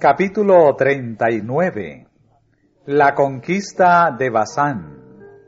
Capítulo 39. La conquista de Basán.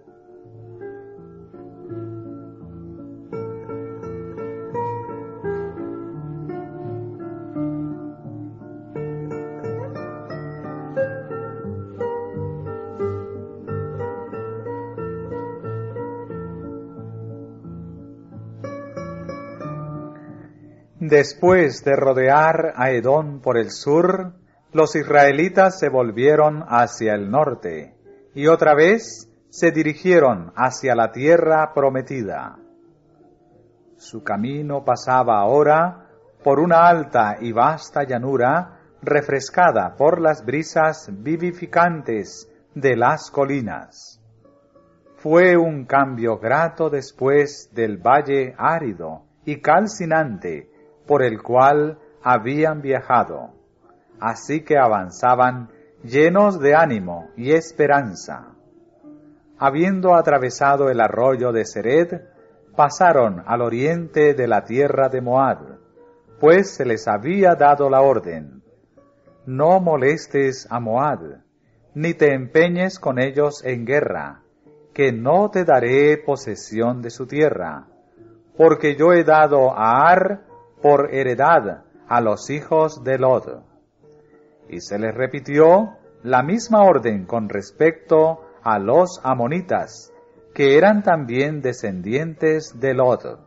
Después de rodear a Edom por el sur, los israelitas se volvieron hacia el norte, y otra vez se dirigieron hacia la tierra prometida. Su camino pasaba ahora por una alta y vasta llanura, refrescada por las brisas vivificantes de las colinas. Fue un cambio grato después del valle árido y calcinante por el cual habían viajado. Así que avanzaban llenos de ánimo y esperanza. Habiendo atravesado el arroyo de Sered, pasaron al oriente de la tierra de Moab, pues se les había dado la orden: no molestes a Moab, ni te empeñes con ellos en guerra, que no te daré posesión de su tierra, porque yo he dado a Ar por heredad a los hijos de Lod. Y se les repitió la misma orden con respecto a los amonitas, que eran también descendientes de Lod.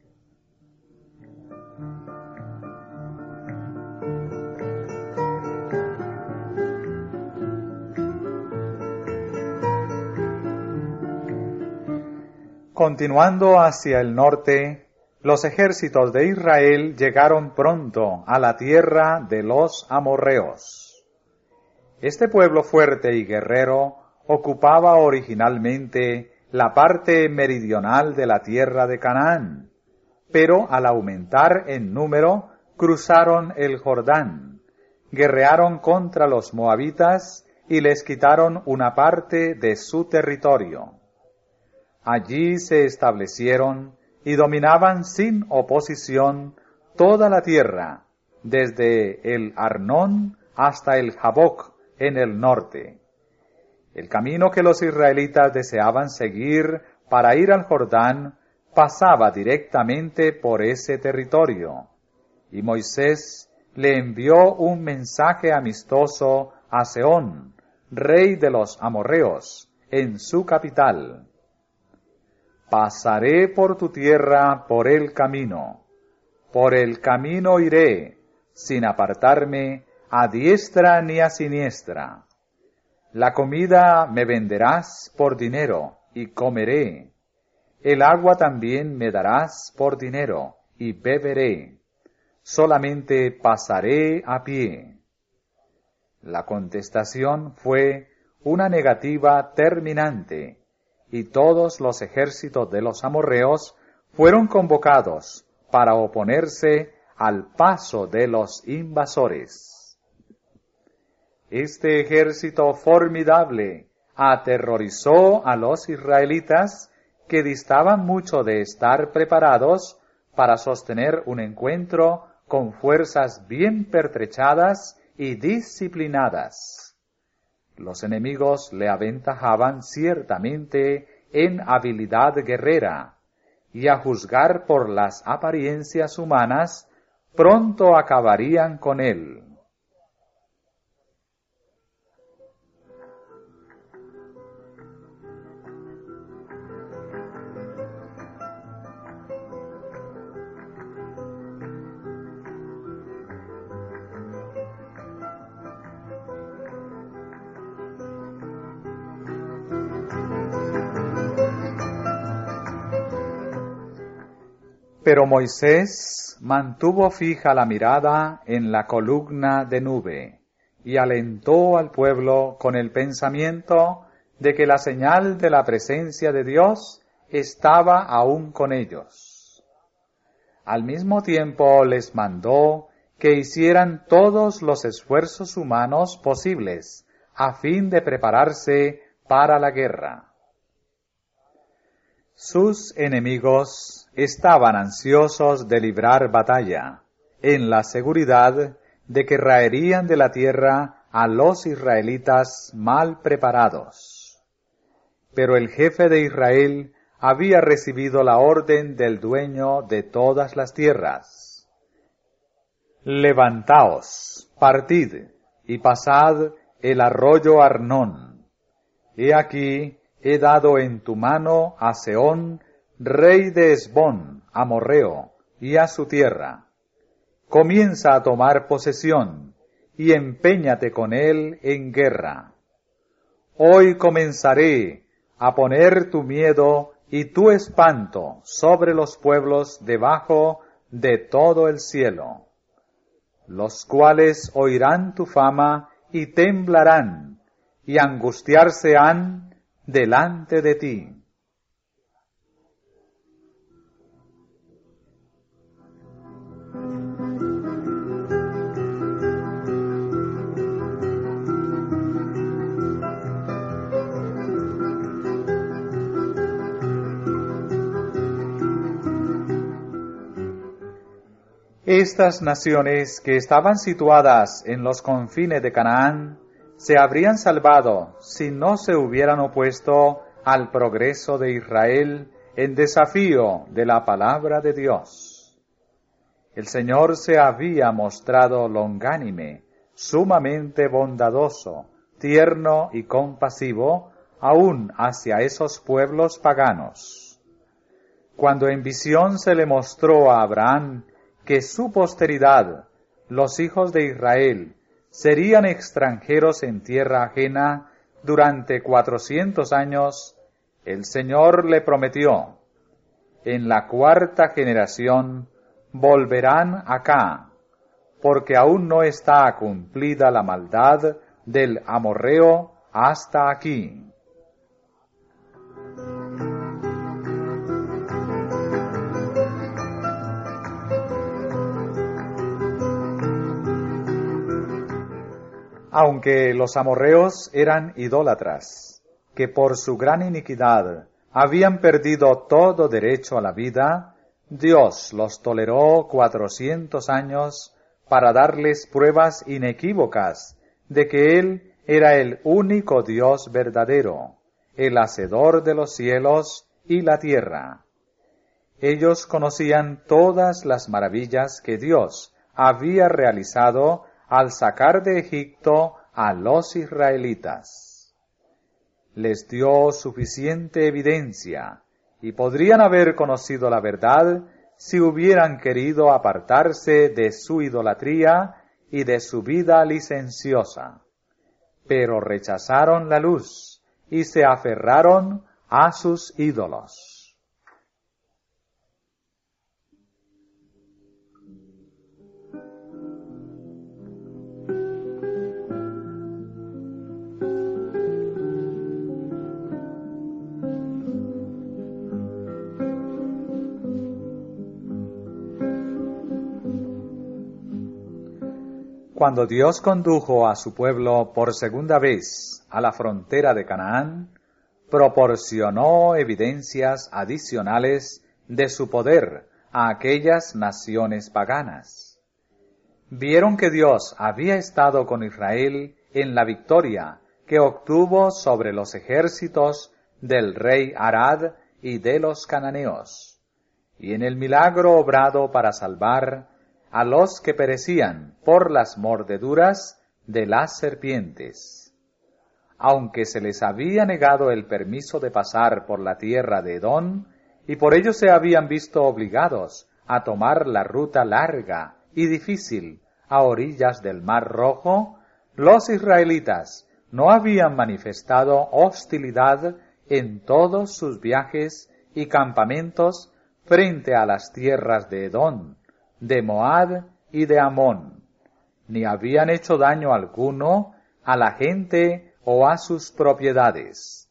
Continuando hacia el norte, los ejércitos de Israel llegaron pronto a la tierra de los amorreos. Este pueblo fuerte y guerrero ocupaba originalmente la parte meridional de la tierra de Canaán, pero al aumentar en número cruzaron el Jordán, guerrearon contra los moabitas y les quitaron una parte de su territorio. Allí se establecieron y dominaban sin oposición toda la tierra, desde el Arnón hasta el Jaboc en el norte. El camino que los israelitas deseaban seguir para ir al Jordán pasaba directamente por ese territorio, y Moisés le envió un mensaje amistoso a Sehón, rey de los amorreos, en su capital: pasaré por tu tierra por el camino iré, sin apartarme a diestra ni a siniestra. La comida me venderás por dinero, y comeré. El agua también me darás por dinero, y beberé. Solamente pasaré a pie. La contestación fue una negativa terminante, y todos los ejércitos de los amorreos fueron convocados para oponerse al paso de los invasores. Este ejército formidable aterrorizó a los israelitas, que distaban mucho de estar preparados para sostener un encuentro con fuerzas bien pertrechadas y disciplinadas. Los enemigos le aventajaban ciertamente en habilidad guerrera, y a juzgar por las apariencias humanas, pronto acabarían con él. Pero Moisés mantuvo fija la mirada en la columna de nube y alentó al pueblo con el pensamiento de que la señal de la presencia de Dios estaba aún con ellos. Al mismo tiempo les mandó que hicieran todos los esfuerzos humanos posibles a fin de prepararse para la guerra. Sus enemigos estaban ansiosos de librar batalla, en la seguridad de que raerían de la tierra a los israelitas mal preparados. Pero el jefe de Israel había recibido la orden del dueño de todas las tierras. Levantaos, partid, y pasad el arroyo Arnón. He aquí, he dado en tu mano a Sehón, rey de Hesbón, amorreo, y a su tierra. Comienza a tomar posesión, y empeñate con él en guerra. Hoy comenzaré a poner tu miedo y tu espanto sobre los pueblos debajo de todo el cielo, los cuales oirán tu fama y temblarán, y angustiarse han delante de ti. Estas naciones que estaban situadas en los confines de Canaán se habrían salvado si no se hubieran opuesto al progreso de Israel en desafío de la palabra de Dios. El Señor se había mostrado longánime, sumamente bondadoso, tierno y compasivo, aún hacia esos pueblos paganos. Cuando en visión se le mostró a Abraham que su posteridad, los hijos de Israel, serían extranjeros en tierra ajena durante 400 años, el Señor le prometió: en la 4ª generación volverán acá, porque aún no está cumplida la maldad del amorreo hasta aquí. Aunque los amorreos eran idólatras, que por su gran iniquidad habían perdido todo derecho a la vida, Dios los toleró 400 años para darles pruebas inequívocas de que Él era el único Dios verdadero, el hacedor de los cielos y la tierra. Ellos conocían todas las maravillas que Dios había realizado al sacar de Egipto a los israelitas. Les dio suficiente evidencia, y podrían haber conocido la verdad si hubieran querido apartarse de su idolatría y de su vida licenciosa. Pero rechazaron la luz y se aferraron a sus ídolos. Cuando Dios condujo a su pueblo por segunda vez a la frontera de Canaán, proporcionó evidencias adicionales de su poder a aquellas naciones paganas. Vieron que Dios había estado con Israel en la victoria que obtuvo sobre los ejércitos del rey Arad y de los cananeos, y en el milagro obrado para salvar a los que perecían por las mordeduras de las serpientes. Aunque se les había negado el permiso de pasar por la tierra de Edom, y por ello se habían visto obligados a tomar la ruta larga y difícil a orillas del Mar Rojo, los israelitas no habían manifestado hostilidad en todos sus viajes y campamentos frente a las tierras de Edom, de Moab y de Amón, ni habían hecho daño alguno a la gente o a sus propiedades.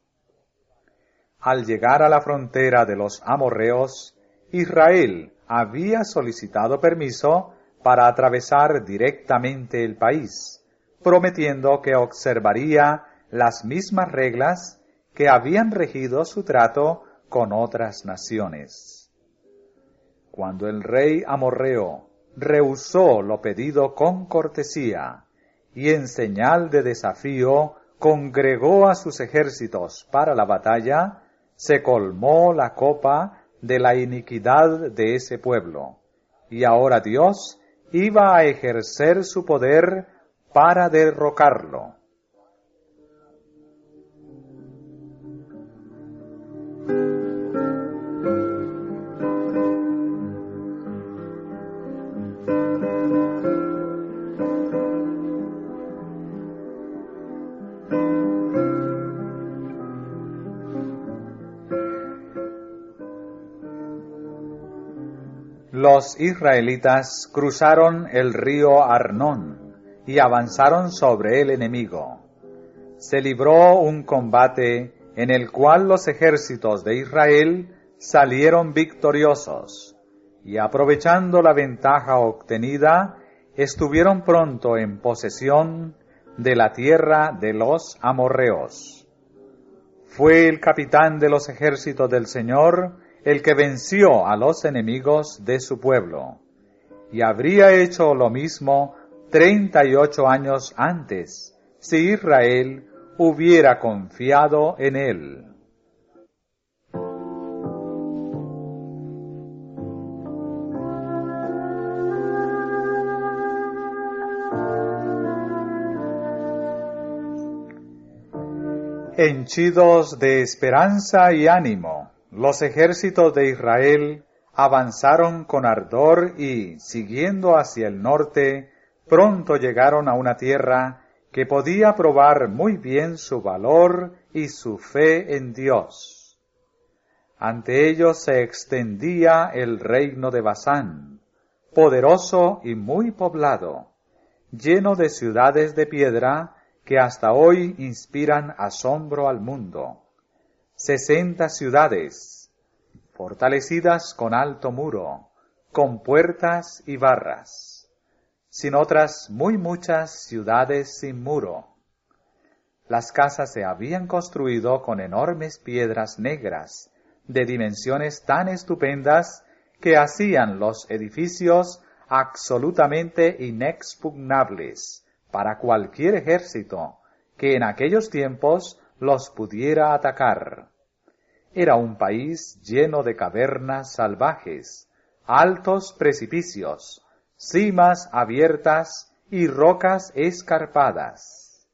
Al llegar a la frontera de los amorreos, Israel había solicitado permiso para atravesar directamente el país, prometiendo que observaría las mismas reglas que habían regido su trato con otras naciones. Cuando el rey amorreo rehusó lo pedido con cortesía, y en señal de desafío congregó a sus ejércitos para la batalla, se colmó la copa de la iniquidad de ese pueblo. Y ahora Dios iba a ejercer su poder para derrocarlo. Los israelitas cruzaron el río Arnón y avanzaron sobre el enemigo. Se libró un combate en el cual los ejércitos de Israel salieron victoriosos, y aprovechando la ventaja obtenida, estuvieron pronto en posesión de la tierra de los amorreos. Fue el capitán de los ejércitos del Señor el que venció a los enemigos de su pueblo, y habría hecho lo mismo 38 años antes, si Israel hubiera confiado en él. Henchidos de esperanza y ánimo, los ejércitos de Israel avanzaron con ardor y, siguiendo hacia el norte, pronto llegaron a una tierra que podía probar muy bien su valor y su fe en Dios. Ante ellos se extendía el reino de Basán, poderoso y muy poblado, lleno de ciudades de piedra que hasta hoy inspiran asombro al mundo. 60 ciudades, fortalecidas con alto muro, con puertas y barras, sin otras muy muchas ciudades sin muro. Las casas se habían construido con enormes piedras negras, de dimensiones tan estupendas que hacían los edificios absolutamente inexpugnables para cualquier ejército que en aquellos tiempos los pudiera atacar. Era un país lleno de cavernas salvajes, altos precipicios, cimas abiertas y rocas escarpadas.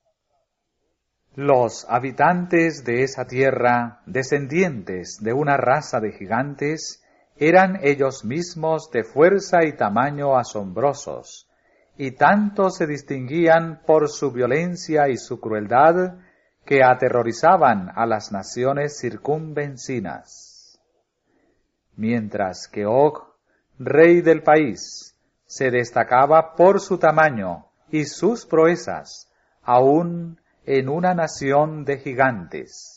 Los habitantes de esa tierra, descendientes de una raza de gigantes, eran ellos mismos de fuerza y tamaño asombrosos, y tanto se distinguían por su violencia y su crueldad que aterrorizaban a las naciones circunvecinas. Mientras que Og, rey del país, se destacaba por su tamaño y sus proezas, aún en una nación de gigantes.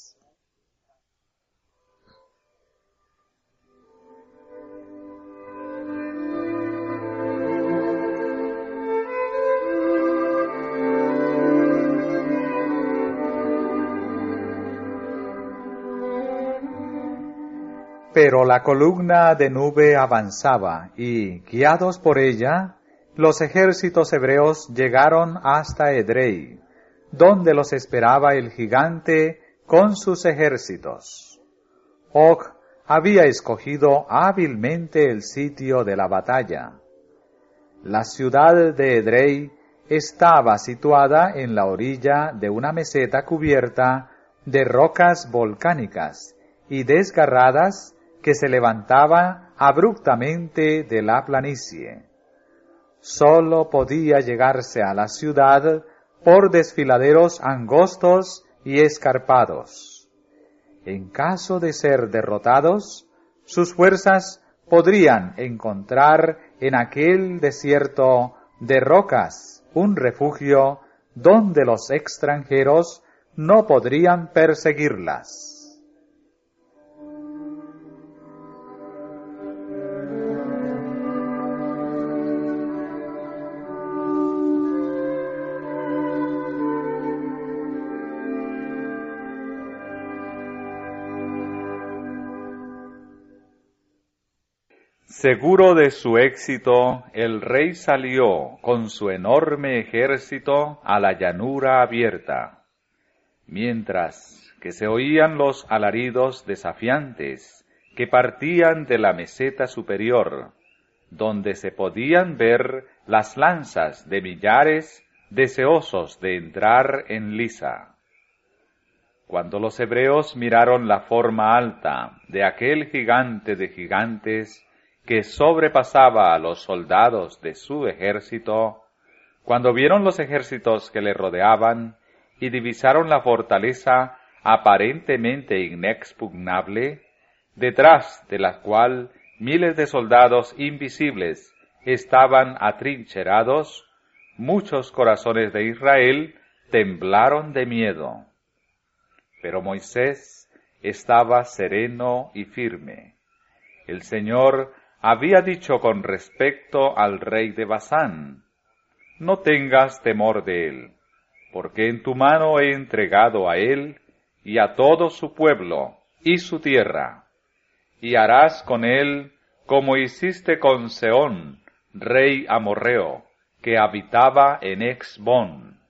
Pero la columna de nube avanzaba y, guiados por ella, los ejércitos hebreos llegaron hasta Edrei, donde los esperaba el gigante con sus ejércitos. Og había escogido hábilmente el sitio de la batalla. La ciudad de Edrei estaba situada en la orilla de una meseta cubierta de rocas volcánicas y desgarradas que se levantaba abruptamente de la planicie. Sólo podía llegarse a la ciudad por desfiladeros angostos y escarpados. En caso de ser derrotados, sus fuerzas podrían encontrar en aquel desierto de rocas un refugio donde los extranjeros no podrían perseguirlas. Seguro de su éxito, el rey salió con su enorme ejército a la llanura abierta, mientras que se oían los alaridos desafiantes que partían de la meseta superior, donde se podían ver las lanzas de millares deseosos de entrar en Lisa. Cuando los hebreos miraron la forma alta de aquel gigante de gigantes que sobrepasaba a los soldados de su ejército, cuando vieron los ejércitos que le rodeaban y divisaron la fortaleza aparentemente inexpugnable, detrás de la cual miles de soldados invisibles estaban atrincherados, muchos corazones de Israel temblaron de miedo. Pero Moisés estaba sereno y firme. El Señor había dicho con respecto al rey de Basán: no tengas temor de él, porque en tu mano he entregado a él y a todo su pueblo y su tierra, y harás con él como hiciste con Sehón, rey amorreo, que habitaba en Hesbón.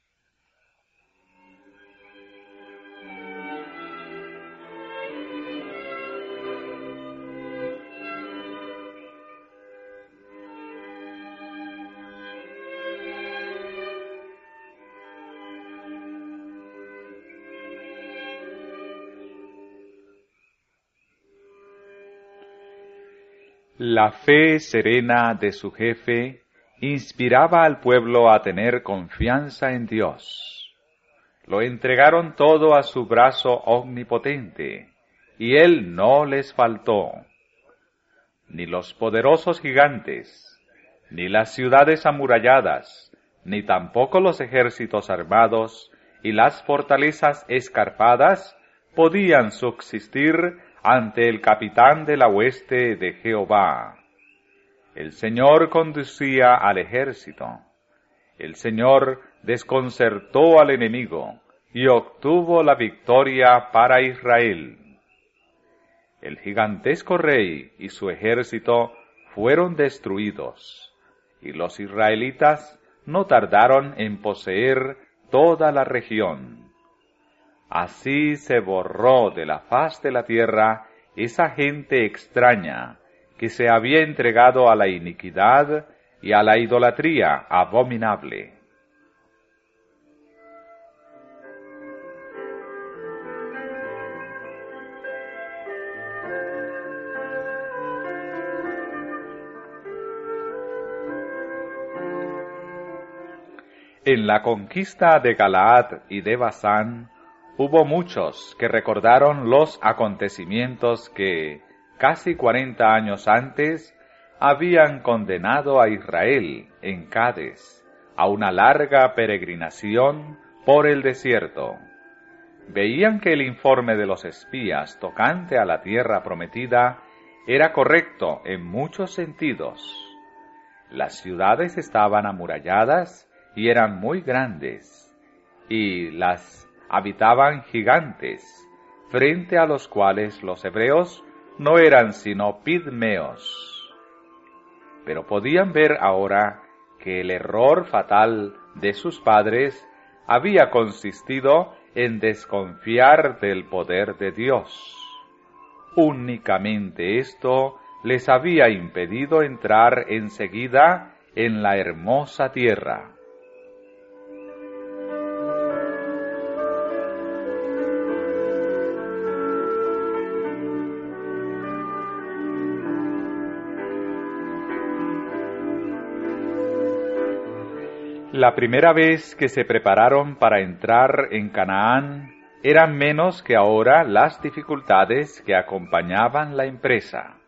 La fe serena de su jefe inspiraba al pueblo a tener confianza en Dios. Lo entregaron todo a su brazo omnipotente, y él no les faltó. Ni los poderosos gigantes, ni las ciudades amuralladas, ni tampoco los ejércitos armados y las fortalezas escarpadas podían subsistir ante el capitán de la hueste de Jehová. El Señor conducía al ejército. El Señor desconcertó al enemigo y obtuvo la victoria para Israel. El gigantesco rey y su ejército fueron destruidos, y los israelitas no tardaron en poseer toda la región. Así se borró de la faz de la tierra esa gente extraña que se había entregado a la iniquidad y a la idolatría abominable. En la conquista de Galaad y de Basán, hubo muchos que recordaron los acontecimientos que, casi 40 años antes, habían condenado a Israel en Cades a una larga peregrinación por el desierto. Veían que el informe de los espías tocante a la tierra prometida era correcto en muchos sentidos. Las ciudades estaban amuralladas y eran muy grandes, y las habitaban gigantes, frente a los cuales los hebreos no eran sino pigmeos. Pero podían ver ahora que el error fatal de sus padres había consistido en desconfiar del poder de Dios. Únicamente esto les había impedido entrar enseguida en la hermosa tierra. La primera vez que se prepararon para entrar en Canaán, eran menos que ahora las dificultades que acompañaban la empresa.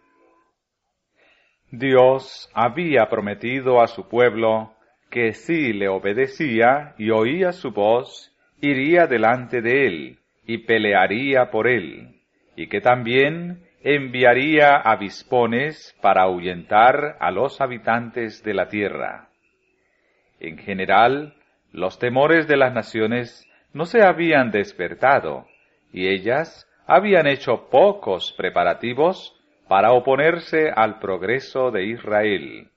Dios había prometido a su pueblo que si le obedecía y oía su voz, iría delante de él y pelearía por él, y que también enviaría avispones para ahuyentar a los habitantes de la tierra. En general, los temores de las naciones no se habían despertado, y ellas habían hecho pocos preparativos para oponerse al progreso de Israel.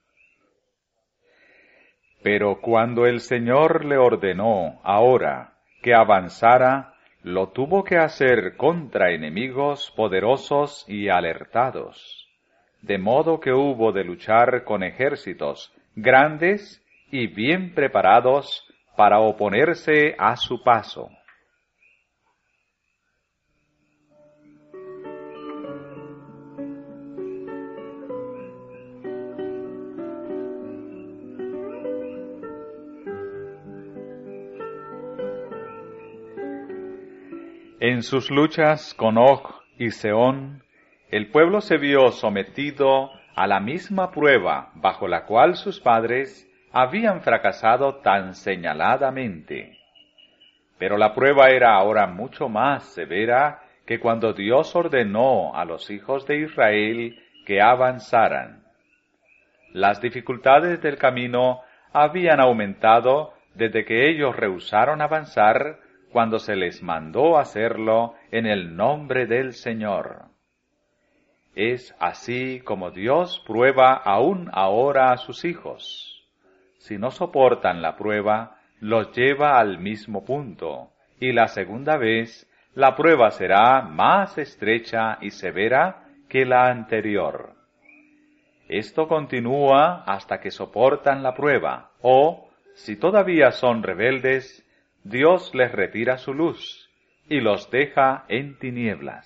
Pero cuando el Señor le ordenó ahora que avanzara, lo tuvo que hacer contra enemigos poderosos y alertados, de modo que hubo de luchar con ejércitos grandes y bien preparados para oponerse a su paso. En sus luchas con Og y Sehón, el pueblo se vio sometido a la misma prueba bajo la cual sus padres habían fracasado tan señaladamente. Pero la prueba era ahora mucho más severa que cuando Dios ordenó a los hijos de Israel que avanzaran. Las dificultades del camino habían aumentado desde que ellos rehusaron avanzar cuando se les mandó hacerlo en el nombre del Señor. Es así como Dios prueba aún ahora a sus hijos. Si no soportan la prueba, los lleva al mismo punto, y la segunda vez la prueba será más estrecha y severa que la anterior. Esto continúa hasta que soportan la prueba, o, si todavía son rebeldes, Dios les retira su luz y los deja en tinieblas.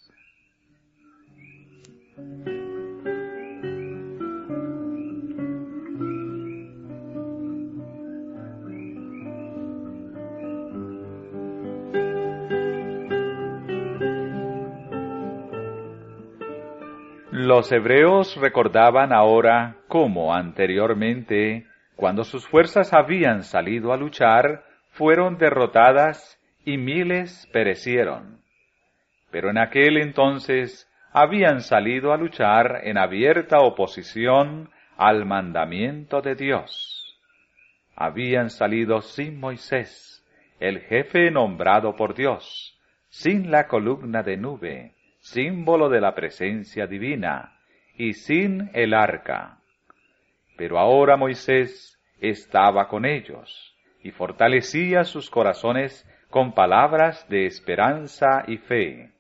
Los hebreos recordaban ahora cómo anteriormente, cuando sus fuerzas habían salido a luchar, fueron derrotadas y miles perecieron. Pero en aquel entonces habían salido a luchar en abierta oposición al mandamiento de Dios. Habían salido sin Moisés, el jefe nombrado por Dios, sin la columna de nube, símbolo de la presencia divina, y sin el arca. Pero ahora Moisés estaba con ellos, y fortalecía sus corazones con palabras de esperanza y fe.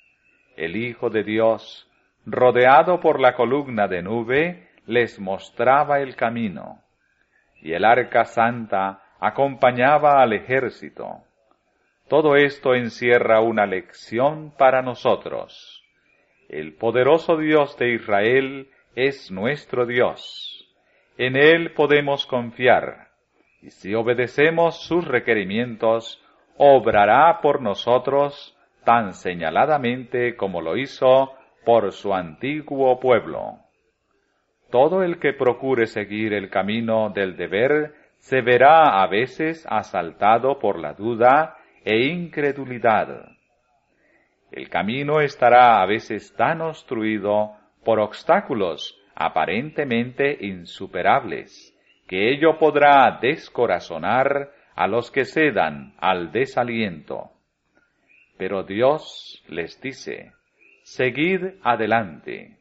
El Hijo de Dios, rodeado por la columna de nube, les mostraba el camino, y el arca santa acompañaba al ejército. Todo esto encierra una lección para nosotros. El poderoso Dios de Israel es nuestro Dios. En Él podemos confiar, y si obedecemos sus requerimientos, obrará por nosotros tan señaladamente como lo hizo por su antiguo pueblo. Todo el que procure seguir el camino del deber se verá a veces asaltado por la duda e incredulidad. El camino estará a veces tan obstruido por obstáculos aparentemente insuperables, que ello podrá descorazonar a los que cedan al desaliento. Pero Dios les dice: seguid adelante.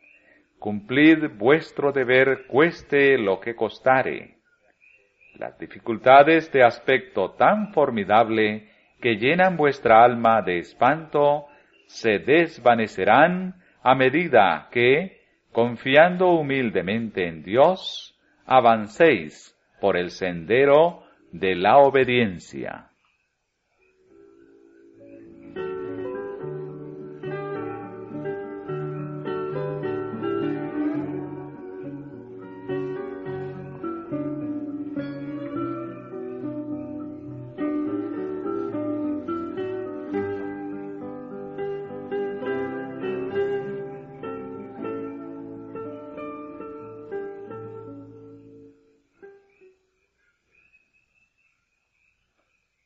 Cumplid vuestro deber cueste lo que costare. Las dificultades de aspecto tan formidable que llenan vuestra alma de espanto se desvanecerán a medida que, confiando humildemente en Dios, avancéis por el sendero de la obediencia.